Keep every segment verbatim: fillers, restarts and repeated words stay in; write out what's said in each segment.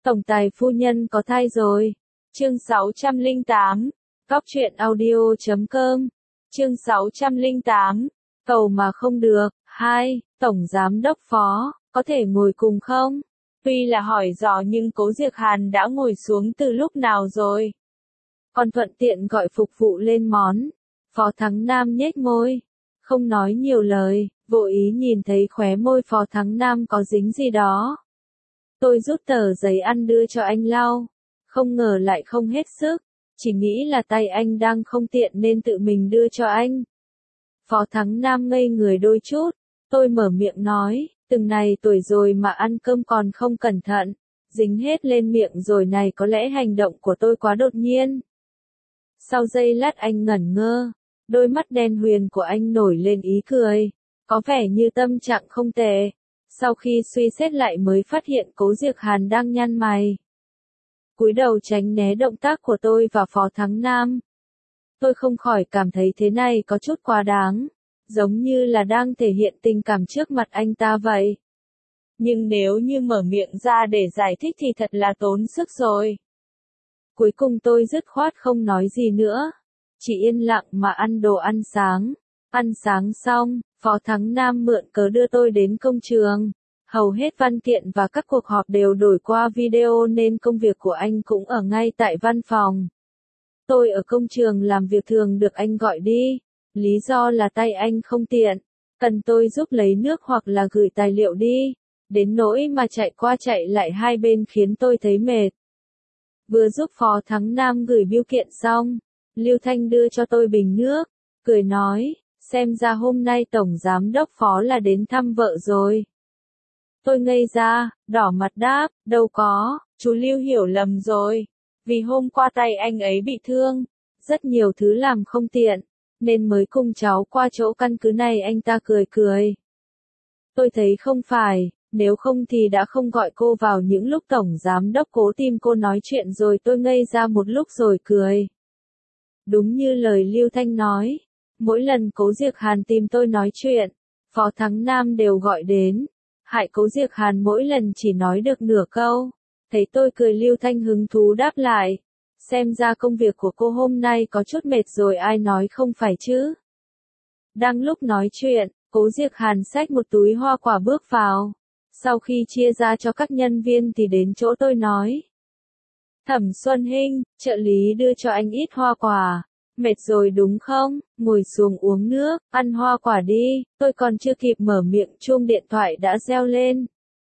Tổng tài phu nhân có thai rồi. Chương sáu trăm lẻ tám. Cóc truyện audio chấm com. Chương sáu trăm lẻ tám. Cầu mà không được. Hai. Tổng giám đốc Phó, có thể ngồi cùng không? Tuy là hỏi dò nhưng Cố Diệc Hàn đã ngồi xuống từ lúc nào rồi. Còn thuận tiện gọi phục vụ lên món. Phó Thắng Nam nhếch môi, không nói nhiều lời, vô ý nhìn thấy khóe môi Phó Thắng Nam có dính gì đó. Tôi rút tờ giấy ăn đưa cho anh lau, không ngờ lại không hết sức, chỉ nghĩ là tay anh đang không tiện nên tự mình đưa cho anh. Phó Thắng Nam ngây người đôi chút, tôi mở miệng nói, từng này tuổi rồi mà ăn cơm còn không cẩn thận, dính hết lên miệng rồi này, có lẽ hành động của tôi quá đột nhiên. Sau giây lát anh ngẩn ngơ, đôi mắt đen huyền của anh nổi lên ý cười, có vẻ như tâm trạng không tệ. Sau khi suy xét lại mới phát hiện Cố Diệc Hàn đang nhăn mày, cúi đầu tránh né động tác của tôi và Phó Thắng Nam. Tôi không khỏi cảm thấy thế này có chút quá đáng, giống như là đang thể hiện tình cảm trước mặt anh ta vậy. Nhưng nếu như mở miệng ra để giải thích thì thật là tốn sức rồi. Cuối cùng tôi dứt khoát không nói gì nữa, chỉ yên lặng mà ăn đồ ăn sáng. Ăn sáng xong, Phó Thắng Nam mượn cớ đưa tôi đến công trường. Hầu hết văn kiện và các cuộc họp đều đổi qua video nên công việc của anh cũng ở ngay tại văn phòng. Tôi ở công trường làm việc thường được anh gọi đi, lý do là tay anh không tiện, cần tôi giúp lấy nước hoặc là gửi tài liệu đi, đến nỗi mà chạy qua chạy lại hai bên khiến tôi thấy mệt. Vừa giúp Phó Thắng Nam gửi bưu kiện xong, Lưu Thanh đưa cho tôi bình nước, cười nói, xem ra hôm nay Tổng Giám đốc Phó là đến thăm vợ rồi. Tôi ngây ra, đỏ mặt đáp, đâu có, chú Lưu hiểu lầm rồi, vì hôm qua tay anh ấy bị thương, rất nhiều thứ làm không tiện, nên mới cùng cháu qua chỗ căn cứ này. Anh ta cười cười. Tôi thấy không phải, nếu không thì đã không gọi cô vào những lúc Tổng Giám đốc Cố tìm cô nói chuyện rồi. Tôi ngây ra một lúc rồi cười. Đúng như lời Lưu Thanh nói, mỗi lần Cố Diệc Hàn tìm tôi nói chuyện, Phó Thắng Nam đều gọi đến, hại Cố Diệc Hàn mỗi lần chỉ nói được nửa câu. Thấy tôi cười, Lưu Thanh hứng thú đáp lại, xem ra công việc của cô hôm nay có chút mệt rồi. Ai nói không phải chứ. Đang lúc nói chuyện, Cố Diệc Hàn xách một túi hoa quả bước vào. Sau khi chia ra cho các nhân viên thì đến chỗ tôi nói, Thẩm Xuân Hinh, trợ lý đưa cho anh ít hoa quả. Mệt rồi đúng không? Ngồi xuống uống nước, ăn hoa quả đi. Tôi còn chưa kịp mở miệng, chuông điện thoại đã reo lên.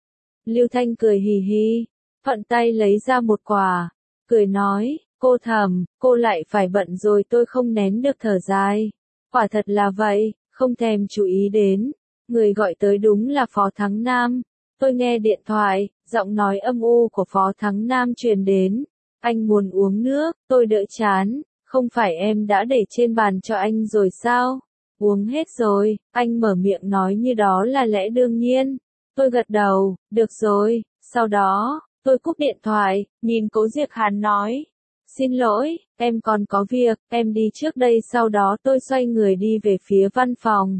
Lưu Thanh cười hì hì, thuận tay lấy ra một quả, cười nói, cô Thẩm, cô lại phải bận rồi. Tôi không nén được thở dài. Quả thật là vậy, không thèm chú ý đến. Người gọi tới đúng là Phó Thắng Nam. Tôi nghe điện thoại, giọng nói âm u của Phó Thắng Nam truyền đến. Anh muốn uống nước. Tôi đỡ chán. Không phải em đã để trên bàn cho anh rồi sao? Uống hết rồi. Anh mở miệng nói như đó là lẽ đương nhiên. Tôi gật đầu, được rồi. Sau đó, tôi cúp điện thoại, nhìn Cố Diệc Hàn nói, xin lỗi, em còn có việc, em đi trước đây. Sau đó tôi xoay người đi về phía văn phòng.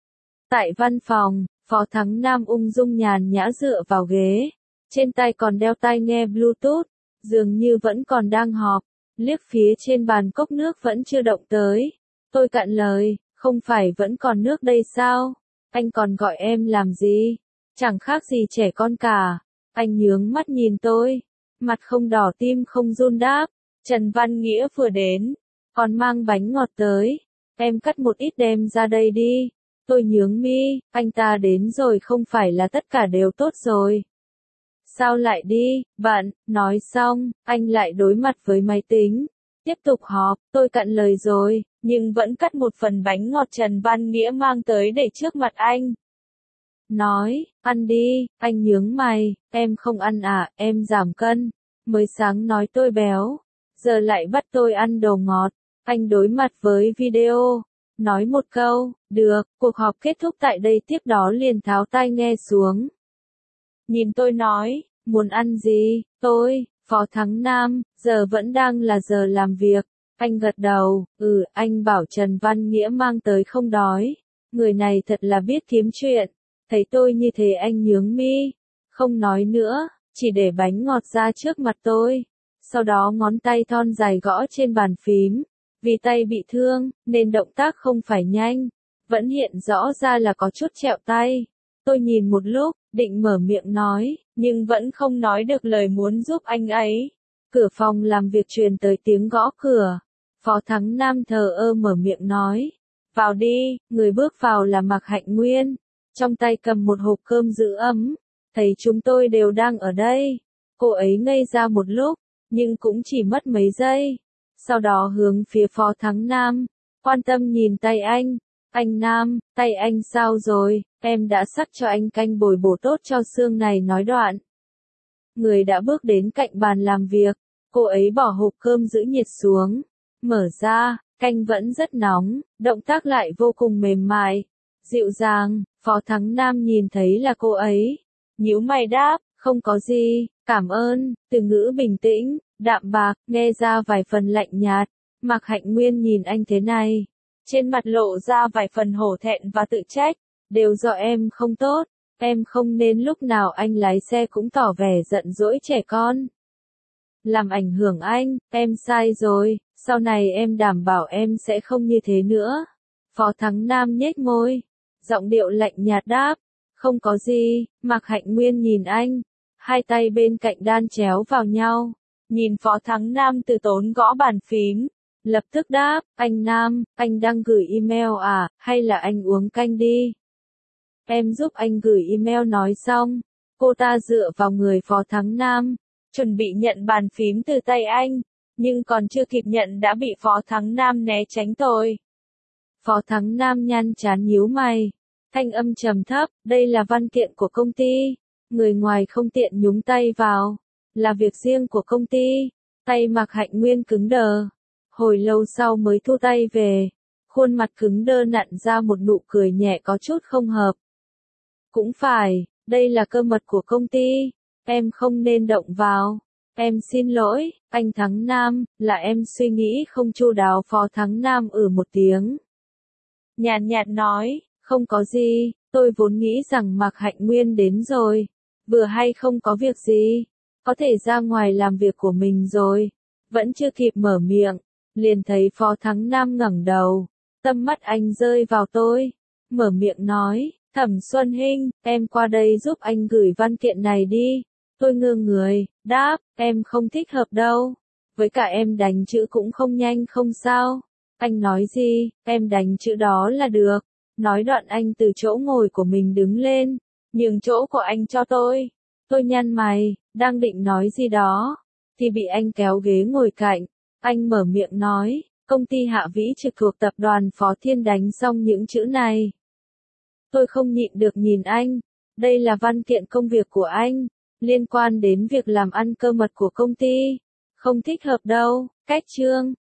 Tại văn phòng, Phó Thắng Nam ung dung nhàn nhã dựa vào ghế, trên tay còn đeo tai nghe Bluetooth, dường như vẫn còn đang họp. Liếc phía trên bàn cốc nước vẫn chưa động tới. Tôi cạn lời, không phải vẫn còn nước đây sao? Anh còn gọi em làm gì? Chẳng khác gì trẻ con cả. Anh nhướng mắt nhìn tôi, mặt không đỏ tim không run đáp, Trần Văn Nghĩa vừa đến, còn mang bánh ngọt tới. Em cắt một ít đem ra đây đi. Tôi nhướng mi, anh ta đến rồi không phải là tất cả đều tốt rồi. Sao lại đi, bạn, nói xong, anh lại đối mặt với máy tính. Tiếp tục họp, tôi cạn lời rồi, nhưng vẫn cắt một phần bánh ngọt Trần Văn Nghĩa mang tới để trước mặt anh. Nói, ăn đi. Anh nhướng mày, em không ăn à, em giảm cân. Mới sáng nói tôi béo, giờ lại bắt tôi ăn đồ ngọt. Anh đối mặt với video, nói một câu, được. Cuộc họp kết thúc tại đây, tiếp đó liền tháo tai nghe xuống. Nhìn tôi nói, muốn ăn gì? Tôi, Phó Thắng Nam, giờ vẫn đang là giờ làm việc. Anh gật đầu, ừ, anh bảo Trần Văn Nghĩa mang tới không đói. Người này thật là biết kiếm chuyện. Thấy tôi như thế anh nhướng mi, không nói nữa, chỉ để bánh ngọt ra trước mặt tôi. Sau đó ngón tay thon dài gõ trên bàn phím. Vì tay bị thương, nên động tác không phải nhanh. Vẫn hiện rõ ra là có chút trẹo tay. Tôi nhìn một lúc, định mở miệng nói, nhưng vẫn không nói được lời muốn giúp anh ấy. Cửa phòng làm việc truyền tới tiếng gõ cửa. Phó Thắng Nam thờ ơ mở miệng nói. Vào đi, người bước vào là Mạc Hạnh Nguyên. Trong tay cầm một hộp cơm giữ ấm. Thấy chúng tôi đều đang ở đây. Cô ấy ngây ra một lúc, nhưng cũng chỉ mất mấy giây. Sau đó hướng phía Phó Thắng Nam, quan tâm nhìn tay anh. Anh Nam, tay anh sao rồi, em đã sắc cho anh canh bồi bổ tốt cho xương này nói đoạn. Người đã bước đến cạnh bàn làm việc, cô ấy bỏ hộp cơm giữ nhiệt xuống. Mở ra, canh vẫn rất nóng, động tác lại vô cùng mềm mại, dịu dàng. Phó Thắng Nam nhìn thấy là cô ấy. Nhíu mày đáp, không có gì, cảm ơn, từ ngữ bình tĩnh, đạm bạc, nghe ra vài phần lạnh nhạt. Mạc Hạnh Nguyên nhìn anh thế này. Trên mặt lộ ra vài phần hổ thẹn và tự trách. Đều do em không tốt. Em không nên lúc nào anh lái xe cũng tỏ vẻ giận dỗi trẻ con. Làm ảnh hưởng anh, em sai rồi. Sau này em đảm bảo em sẽ không như thế nữa. Phó Thắng Nam nhếch môi. Giọng điệu lạnh nhạt đáp. Không có gì. Mạc Hạnh Nguyên nhìn anh. Hai tay bên cạnh đan chéo vào nhau. Nhìn Phó Thắng Nam từ tốn gõ bàn phím. Lập tức đáp, anh Nam, anh đang gửi email à, hay là anh uống canh đi? Em giúp anh gửi email nói xong. Cô ta dựa vào người Phó Thắng Nam, chuẩn bị nhận bàn phím từ tay anh, nhưng còn chưa kịp nhận đã bị Phó Thắng Nam né tránh rồi. Phó Thắng Nam nhăn trán nhíu mày, thanh âm trầm thấp, đây là văn kiện của công ty, người ngoài không tiện nhúng tay vào, là việc riêng của công ty. Tay Mạc Hạnh Nguyên cứng đờ. Hồi lâu sau mới thu tay về, khuôn mặt cứng đơ nặn ra một nụ cười nhẹ có chút không hợp. Cũng phải, đây là cơ mật của công ty, em không nên động vào. Em xin lỗi, anh Thắng Nam, là em suy nghĩ không chu đáo. Phó Thắng Nam ử một tiếng. Nhàn nhạt nói, không có gì, tôi vốn nghĩ rằng Mạc Hạnh Nguyên đến rồi, vừa hay không có việc gì, có thể ra ngoài làm việc của mình rồi. Vẫn chưa kịp mở miệng, liền thấy Phó Thắng Nam ngẩng đầu, tâm mắt anh rơi vào tôi, mở miệng nói, Thẩm Xuân Hinh, em qua đây giúp anh gửi văn kiện này đi. Tôi ngơ người, đáp, em không thích hợp đâu, với cả em đánh chữ cũng không nhanh không sao. Anh nói gì, em đánh chữ đó là được. Nói đoạn anh từ chỗ ngồi của mình đứng lên, nhường chỗ của anh cho tôi. Tôi nhăn mày, đang định nói gì đó, thì bị anh kéo ghế ngồi cạnh. Anh mở miệng nói, công ty Hạ Vĩ trực thuộc tập đoàn Phó Thiên đánh xong những chữ này. Tôi không nhịn được nhìn anh, đây là văn kiện công việc của anh, liên quan đến việc làm ăn cơ mật của công ty. Không thích hợp đâu, cách chương.